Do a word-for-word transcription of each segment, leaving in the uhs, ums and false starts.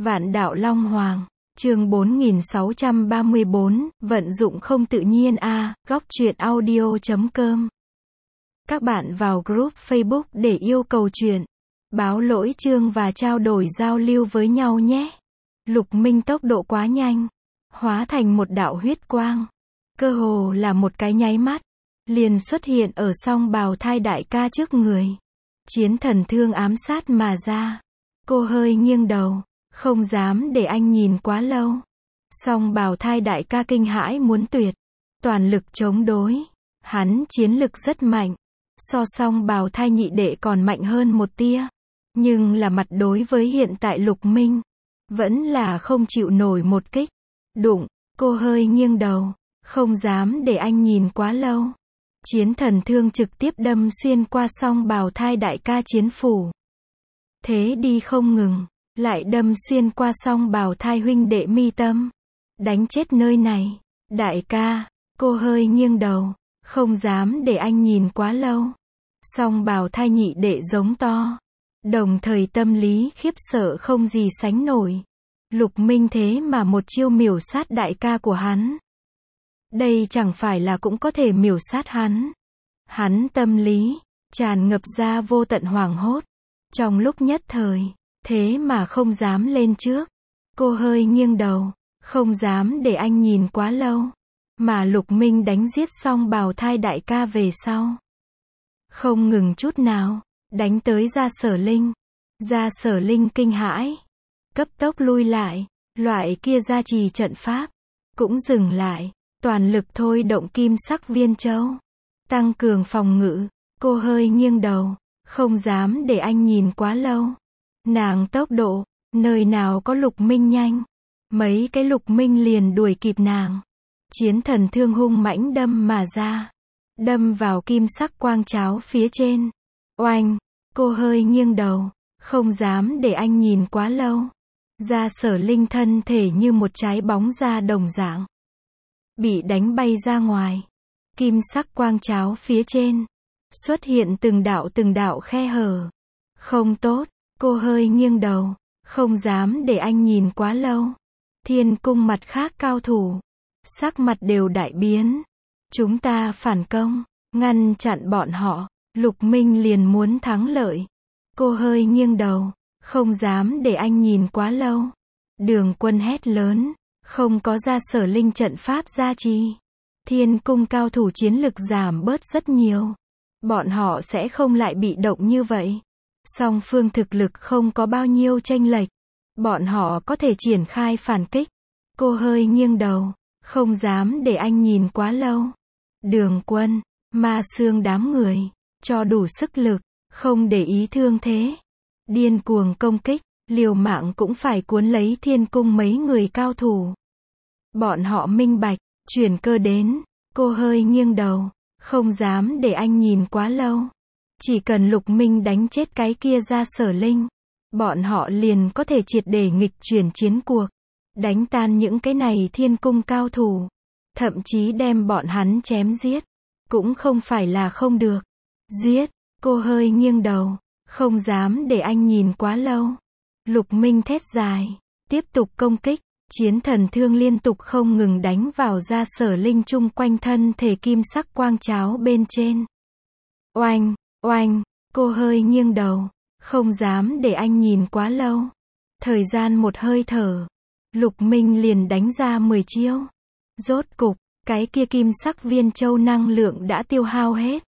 Vạn đạo Long Hoàng, chương bốn nghìn sáu trăm ba mươi bốn, vận dụng không tự nhiên a, góc truyện audio chấm com. Các bạn vào group Facebook để yêu cầu truyện, báo lỗi chương và trao đổi giao lưu với nhau nhé. Lục Minh tốc độ quá nhanh, hóa thành một đạo huyết quang, cơ hồ là một cái nháy mắt, liền xuất hiện ở song bào thai đại ca trước người. Chiến thần thương ám sát mà ra. Cô hơi nghiêng đầu, không dám để anh nhìn quá lâu. Song bào thai đại ca kinh hãi muốn tuyệt, toàn lực chống đối. Hắn chiến lực rất mạnh, so song bào thai nhị đệ còn mạnh hơn một tia. Nhưng là mặt đối với hiện tại Lục Minh, vẫn là không chịu nổi một kích. Đụng, cô hơi nghiêng đầu, không dám để anh nhìn quá lâu. Chiến thần thương trực tiếp đâm xuyên qua song bào thai đại ca chiến phủ. Thế đi không ngừng, lại đâm xuyên qua song bào thai huynh đệ mi tâm. Đánh chết nơi này. Đại ca, cô hơi nghiêng đầu, không dám để anh nhìn quá lâu. Song bào thai nhị đệ giống to. Đồng thời tâm lý khiếp sợ không gì sánh nổi. Lục Minh thế mà một chiêu miểu sát đại ca của hắn. Đây chẳng phải là cũng có thể miểu sát hắn. Hắn tâm lý, tràn ngập ra vô tận hoảng hốt. Trong lúc nhất thời, thế mà không dám lên trước. Cô hơi nghiêng đầu, không dám để anh nhìn quá lâu. Mà Lục Minh đánh giết xong bào thai đại ca về sau. Không ngừng chút nào, đánh tới Gia Sở Linh. Gia Sở Linh kinh hãi, cấp tốc lui lại, loại kia gia trì trận pháp, cũng dừng lại. Toàn lực thôi động kim sắc viên châu, tăng cường phòng ngự. Cô hơi nghiêng đầu, không dám để anh nhìn quá lâu. Nàng tốc độ, nơi nào có Lục Minh nhanh. Mấy cái Lục Minh liền đuổi kịp nàng. Chiến thần thương hung mãnh đâm mà ra. Đâm vào kim sắc quang cháo phía trên. Oanh, cô hơi nghiêng đầu, không dám để anh nhìn quá lâu. Gia Sở Linh thân thể như một trái bóng da đồng dạng, bị đánh bay ra ngoài. Kim sắc quang cháo phía trên, xuất hiện từng đạo từng đạo khe hở. Không tốt, cô hơi nghiêng đầu, không dám để anh nhìn quá lâu. Thiên cung mặt khác cao thủ, sắc mặt đều đại biến. Chúng ta phản công, ngăn chặn bọn họ. Lục Minh liền muốn thắng lợi. Cô hơi nghiêng đầu, không dám để anh nhìn quá lâu. Đường Quân hét lớn. Không có Gia Sở Linh trận pháp gia trì, thiên cung cao thủ chiến lực giảm bớt rất nhiều. Bọn họ sẽ không lại bị động như vậy. Song phương thực lực không có bao nhiêu chênh lệch. Bọn họ có thể triển khai phản kích. Cô hơi nghiêng đầu, không dám để anh nhìn quá lâu. Đường Quân, Ma Xương đám người, cho đủ sức lực, không để ý thương thế. Điên cuồng công kích, liều mạng cũng phải cuốn lấy thiên cung mấy người cao thủ. Bọn họ minh bạch, chuyển cơ đến. Cô hơi nghiêng đầu, không dám để anh nhìn quá lâu. Chỉ cần Lục Minh đánh chết cái kia Gia Sở Linh, bọn họ liền có thể triệt để nghịch chuyển chiến cuộc. Đánh tan những cái này thiên cung cao thủ. Thậm chí đem bọn hắn chém giết. Cũng không phải là không được. Giết, cô hơi nghiêng đầu, không dám để anh nhìn quá lâu. Lục Minh thét dài, tiếp tục công kích. Chiến thần thương liên tục không ngừng đánh vào Gia Sở Linh chung quanh thân thể kim sắc quang cháo bên trên. Oanh, oanh, cô hơi nghiêng đầu, không dám để anh nhìn quá lâu. Thời gian một hơi thở, Lục Minh liền đánh ra mười chiêu. Rốt cục, cái kia kim sắc viên châu năng lượng đã tiêu hao hết.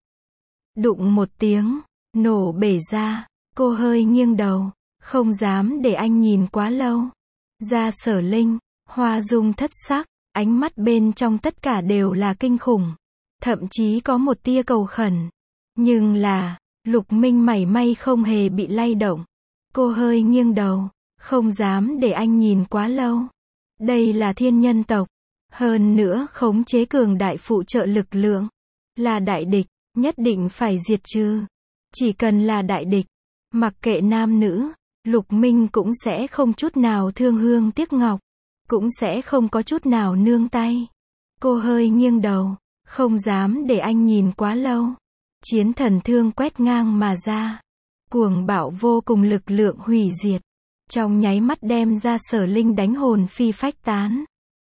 Đụng một tiếng, nổ bể ra. Cô hơi nghiêng đầu, không dám để anh nhìn quá lâu. Gia Sở Linh, hoa dung thất sắc, ánh mắt bên trong tất cả đều là kinh khủng. Thậm chí có một tia cầu khẩn. Nhưng là, Lục Minh mảy may không hề bị lay động. Cô hơi nghiêng đầu, không dám để anh nhìn quá lâu. Đây là thiên nhân tộc. Hơn nữa khống chế cường đại phụ trợ lực lượng. Là đại địch, nhất định phải diệt trừ. Chỉ cần là đại địch, mặc kệ nam nữ, Lục Minh cũng sẽ không chút nào thương hương tiếc ngọc. Cũng sẽ không có chút nào nương tay. Cô hơi nghiêng đầu, không dám để anh nhìn quá lâu. Chiến thần thương quét ngang mà ra. Cuồng bạo vô cùng lực lượng hủy diệt. trong nháy mắt đem Gia Sở Linh đánh hồn phi phách tán.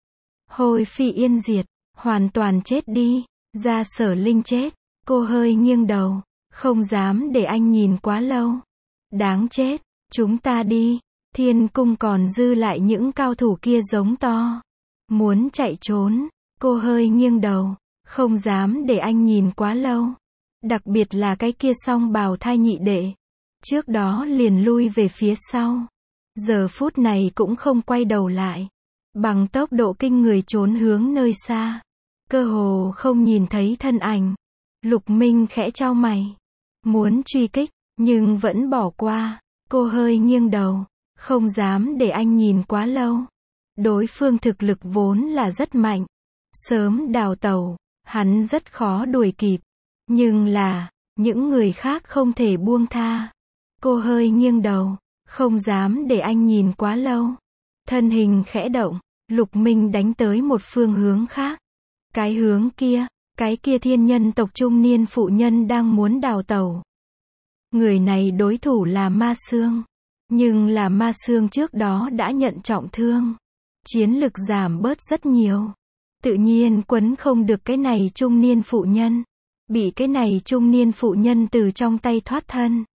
Hồi phi yên diệt, hoàn toàn chết đi. Gia Sở Linh chết. Cô hơi nghiêng đầu, không dám để anh nhìn quá lâu. Đáng chết, chúng ta đi. Thiên cung còn dư lại những cao thủ kia giống to. Muốn chạy trốn. Cô hơi nghiêng đầu, không dám để anh nhìn quá lâu. Đặc biệt là cái kia song bào thai nhị đệ. Trước đó liền lui về phía sau. Giờ phút này cũng không quay đầu lại. Bằng tốc độ kinh người trốn hướng nơi xa. Cơ hồ không nhìn thấy thân ảnh. Lục Minh khẽ chau mày. Muốn truy kích, nhưng vẫn bỏ qua. Cô hơi nghiêng đầu, không dám để anh nhìn quá lâu. Đối phương thực lực vốn là rất mạnh. Sớm đào tẩu, hắn rất khó đuổi kịp. Nhưng là, những người khác không thể buông tha. Cô hơi nghiêng đầu, không dám để anh nhìn quá lâu. Thân hình khẽ động, Lục Minh đánh tới một phương hướng khác. Cái hướng kia, cái kia thiên nhân tộc trung niên phụ nhân đang muốn đào tẩu. Người này đối thủ là Ma Xương. Nhưng là Ma Xương trước đó đã nhận trọng thương. Chiến lực giảm bớt rất nhiều. Tự nhiên quấn không được cái này trung niên phụ nhân. Bị cái này trung niên phụ nhân từ trong tay thoát thân.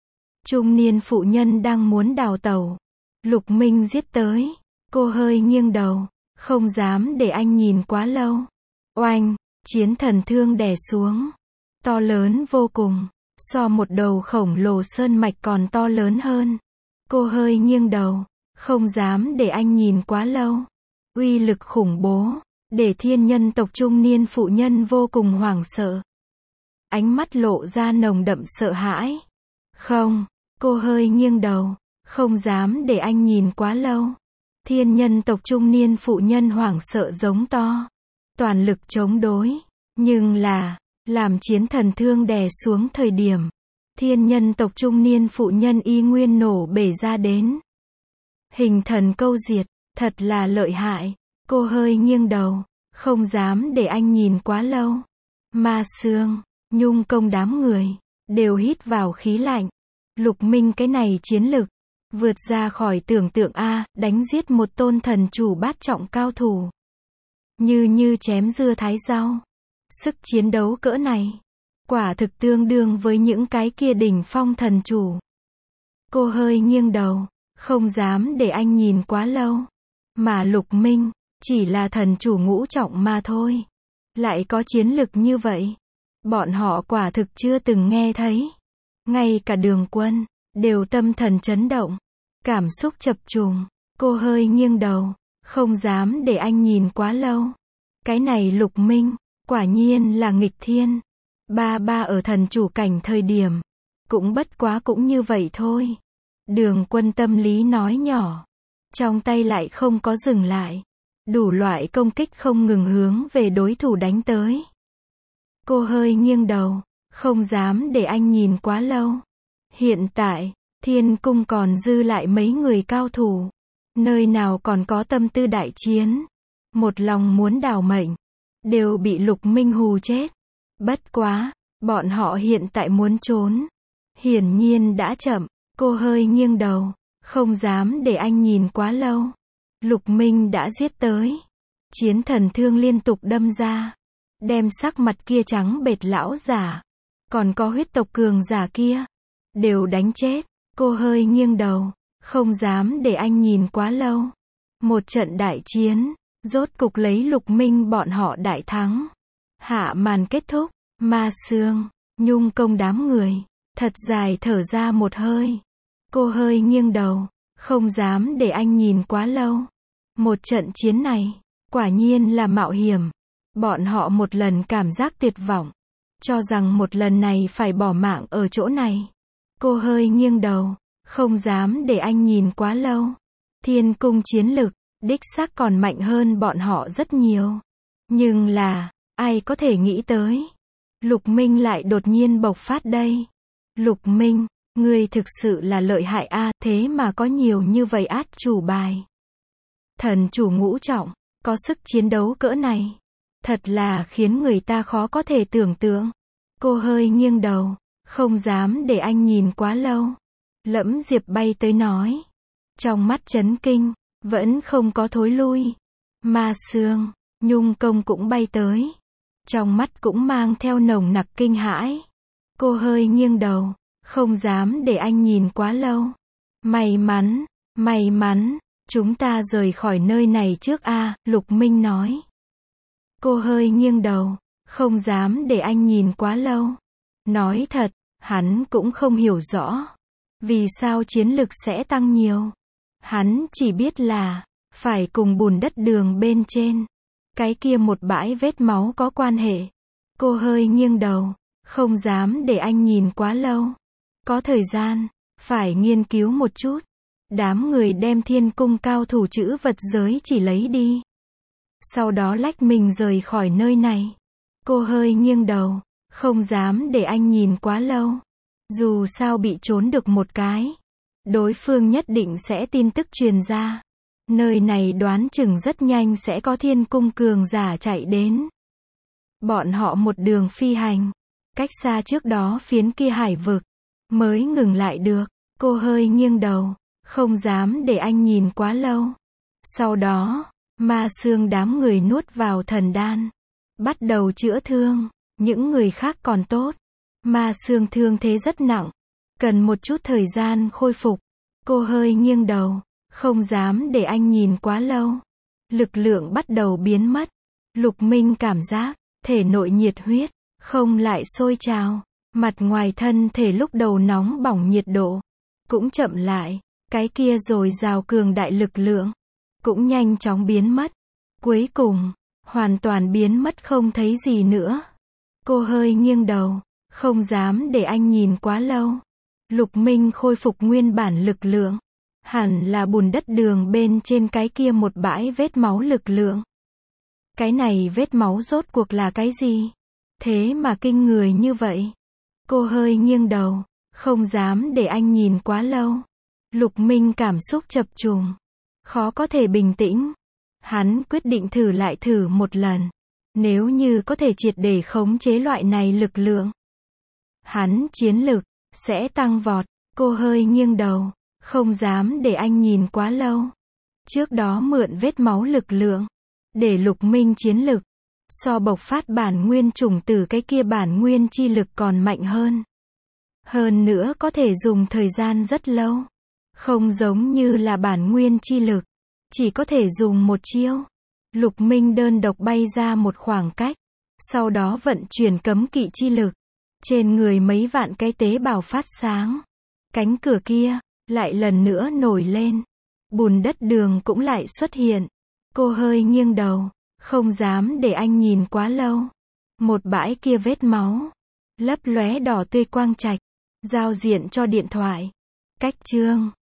Trung niên phụ nhân đang muốn đào tẩu. Lục Minh giết tới. Cô hơi nghiêng đầu, không dám để anh nhìn quá lâu. Oanh, chiến thần thương đè xuống. To lớn vô cùng, so một đầu khổng lồ sơn mạch còn to lớn hơn. Cô hơi nghiêng đầu, không dám để anh nhìn quá lâu. Uy lực khủng bố, để thiên nhân tộc trung niên phụ nhân vô cùng hoảng sợ. Ánh mắt lộ ra nồng đậm sợ hãi. Không, cô hơi nghiêng đầu, không dám để anh nhìn quá lâu. Thiên nhân tộc trung niên phụ nhân hoảng sợ giống to. Toàn lực chống đối. Nhưng là, làm chiến thần thương đè xuống thời điểm. Thiên nhân tộc trung niên phụ nhân y nguyên nổ bể ra đến. Hình thần câu diệt, thật là lợi hại. Cô hơi nghiêng đầu, không dám để anh nhìn quá lâu. Ma Xương, Nhung Công đám người, đều hít vào khí lạnh. Lục Minh cái này chiến lực, vượt ra khỏi tưởng tượng A, đánh giết một tôn thần chủ bát trọng cao thủ. Như như chém dưa thái rau. Sức chiến đấu cỡ này, quả thực tương đương với những cái kia đỉnh phong thần chủ. Cô hơi nghiêng đầu, không dám để anh nhìn quá lâu. Mà Lục Minh, chỉ là thần chủ ngũ trọng mà thôi. Lại có chiến lực như vậy. Bọn họ quả thực chưa từng nghe thấy. Ngay cả Đường Quân, đều tâm thần chấn động. Cảm xúc chập trùng. Cô hơi nghiêng đầu, không dám để anh nhìn quá lâu. Cái này Lục Minh, quả nhiên là nghịch thiên. Ba ba ở thần chủ cảnh thời điểm. Cũng bất quá cũng như vậy thôi. Đường Quân tâm lý nói nhỏ. Trong tay lại không có dừng lại. Đủ loại công kích không ngừng hướng về đối thủ đánh tới. Cô hơi nghiêng đầu, không dám để anh nhìn quá lâu. Hiện tại, thiên cung còn dư lại mấy người cao thủ. Nơi nào còn có tâm tư đại chiến. Một lòng muốn đào mệnh. Đều bị Lục Minh hù chết. Bất quá, bọn họ hiện tại muốn trốn. Hiển nhiên đã chậm. Cô hơi nghiêng đầu, không dám để anh nhìn quá lâu. Lục Minh đã giết tới. Chiến thần thương liên tục đâm ra. Đem sắc mặt kia trắng bệch lão giả. Còn có huyết tộc cường giả kia. Đều đánh chết. Cô hơi nghiêng đầu. Không dám để anh nhìn quá lâu. Một trận đại chiến. Rốt cục lấy Lục Minh bọn họ đại thắng. Hạ màn kết thúc. Ma Xương, Nhung Công đám người. Thật dài thở ra một hơi. Cô hơi nghiêng đầu. Không dám để anh nhìn quá lâu. Một trận chiến này. Quả nhiên là mạo hiểm. Bọn họ một lần cảm giác tuyệt vọng. Cho rằng một lần này phải bỏ mạng ở chỗ này. Cô hơi nghiêng đầu. Không dám để anh nhìn quá lâu. Thiên cung chiến lực, đích xác còn mạnh hơn bọn họ rất nhiều. Nhưng là, ai có thể nghĩ tới. Lục Minh lại đột nhiên bộc phát đây. Lục Minh, ngươi thực sự là lợi hại a, thế mà có nhiều như vậy át chủ bài. Thần chủ ngũ trọng, có sức chiến đấu cỡ này. Thật là khiến người ta khó có thể tưởng tượng. Cô hơi nghiêng đầu, không dám để anh nhìn quá lâu. Lẫm Diệp bay tới nói. Trong mắt chấn kinh, vẫn không có thối lui. Ma Sương, Nhung Công cũng bay tới. Trong mắt cũng mang theo nồng nặc kinh hãi. Cô hơi nghiêng đầu, không dám để anh nhìn quá lâu. May mắn, may mắn, chúng ta rời khỏi nơi này trước a, Lục Minh nói. Cô hơi nghiêng đầu, không dám để anh nhìn quá lâu. Nói thật, hắn cũng không hiểu rõ. Vì sao chiến lực sẽ tăng nhiều. Hắn chỉ biết là, phải cùng bùn đất đường bên trên. Cái kia một bãi vết máu có quan hệ. Cô hơi nghiêng đầu, không dám để anh nhìn quá lâu. Có thời gian, phải nghiên cứu một chút. Đám người đem thiên cung cao thủ chữ vật giới chỉ lấy đi. Sau đó lách mình rời khỏi nơi này. Cô hơi nghiêng đầu, không dám để anh nhìn quá lâu. Dù sao bị trốn được một cái. Đối phương nhất định sẽ tin tức truyền ra. Nơi này đoán chừng rất nhanh sẽ có thiên cung cường giả chạy đến. Bọn họ một đường phi hành. Cách xa trước đó phiến kia hải vực. Mới ngừng lại được. Cô hơi nghiêng đầu. Không dám để anh nhìn quá lâu. Sau đó, Ma Sương đám người nuốt vào thần đan. Bắt đầu chữa thương. Những người khác còn tốt. Ma Sương thương thế rất nặng. Cần một chút thời gian khôi phục. Cô hơi nghiêng đầu. Không dám để anh nhìn quá lâu. Lực lượng bắt đầu biến mất. Lục Minh cảm giác, thể nội nhiệt huyết, không lại sôi trào. Mặt ngoài thân thể lúc đầu nóng bỏng nhiệt độ. Cũng chậm lại. Cái kia rồi rào cường đại lực lượng. Cũng nhanh chóng biến mất. Cuối cùng, hoàn toàn biến mất không thấy gì nữa. Cô hơi nghiêng đầu. Không dám để anh nhìn quá lâu. Lục Minh khôi phục nguyên bản lực lượng. Hẳn là bùn đất đường bên trên cái kia một bãi vết máu lực lượng. Cái này vết máu rốt cuộc là cái gì? Thế mà kinh người như vậy. Cô hơi nghiêng đầu. Không dám để anh nhìn quá lâu. Lục Minh cảm xúc chập trùng. Khó có thể bình tĩnh. Hắn quyết định thử lại thử một lần. Nếu như có thể triệt để khống chế loại này lực lượng. Hắn chiến lực sẽ tăng vọt. Cô hơi nghiêng đầu. Không dám để anh nhìn quá lâu. Trước đó mượn vết máu lực lượng. Để Lục Minh chiến lực. So bộc phát bản nguyên chủng tử cái kia bản nguyên chi lực còn mạnh hơn. Hơn nữa có thể dùng thời gian rất lâu. Không giống như là bản nguyên chi lực. Chỉ có thể dùng một chiêu. Lục Minh đơn độc bay ra một khoảng cách. Sau đó vận chuyển cấm kỵ chi lực. Trên người mấy vạn cái tế bào phát sáng. Cánh cửa kia, lại lần nữa nổi lên. Bùn đất đường cũng lại xuất hiện. Cô hơi nghiêng đầu. Không dám để anh nhìn quá lâu. Một bãi kia vết máu. Lấp lóe đỏ tươi quang trạch. Giao diện cho điện thoại. Cách chương